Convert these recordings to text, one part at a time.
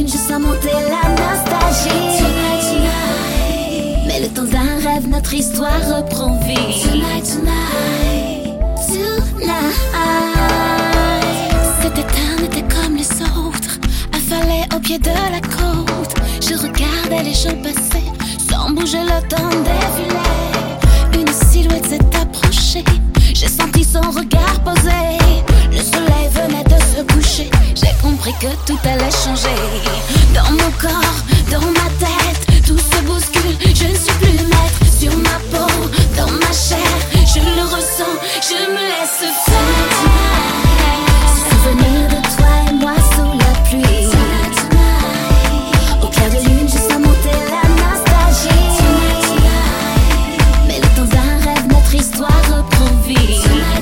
lune, je sens monter la nostalgie. Tonight, tonight. Mais le temps d'un rêve, notre histoire reprend vie. Tonight, tonight. Tonight. Cet été n'était comme les autres, affalé au pied de la côte. Je regardais les gens passer, sans bouger le temps défilé. Une silhouette s'est approchée, j'ai senti son regard posé. Le soleil venait de se coucher, j'ai compris que tout allait changer. Dans mon corps, dans ma tête, tout se bouscule. Je ne suis plus maître sur ma peau, dans ma chair. Je le ressens, je me laisse faire. Souvenir de toi et moi sous la pluie. Au clair de lune, je sens monter la nostalgie. Mais le temps d'un rêve, notre histoire reprend vie.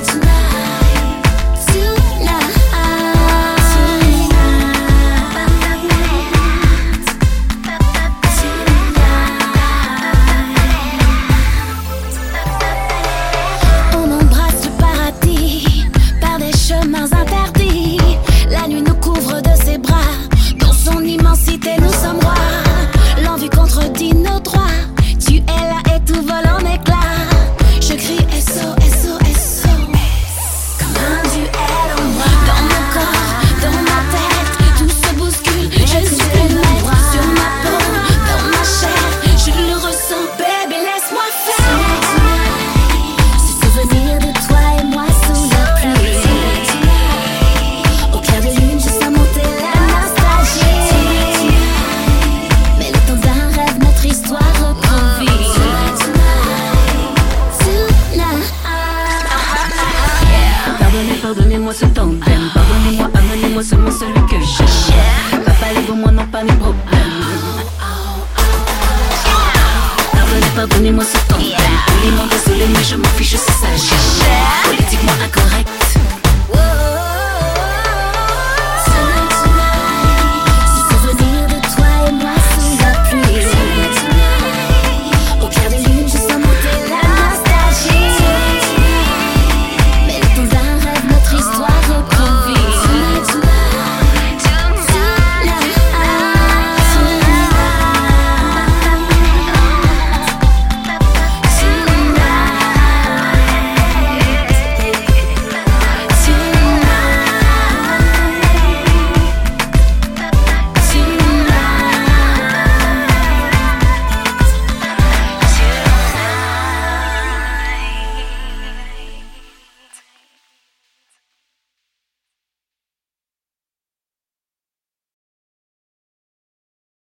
On embrasse le paradis par des chemins interdits. La nuit nous couvre de ses bras, dans son immensité nous sommes rois. L'envie contredit nos droits, tu es là et tout vole en éclats. Je crie SO, SO, SO, comme un duel en moi. Dans mon corps, dans ma tête, tout se bouscule. Je ne suis plus maître sur ma peau, dans ma chair. Je le ressens, baby, laisse-moi faire. Ce souvenir de toi et moi sous la pluie. Au clair de lune, je sens monter la nostalgie. Mais le temps d'un rêve, notre histoire reprend vie. Pardonnez, pardonnez-moi ce tandem. Pardonnez-moi, amenez-moi seulement celui que j'aime. Papa, les moi n'ont pas mes problèmes. Pardonnez, pardonnez-moi ce tandem.